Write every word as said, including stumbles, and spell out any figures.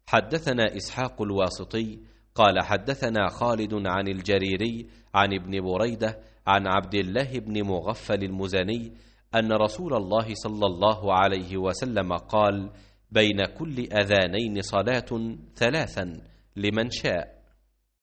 حدثنا إسحاق الواسطي قال حدثنا خالد عن الجريري عن ابن بريدة عن عبد الله بن مغفل المزني أن رسول الله صلى الله عليه وسلم قال: بين كل أذانين صلاة ثلاثا لمن شاء.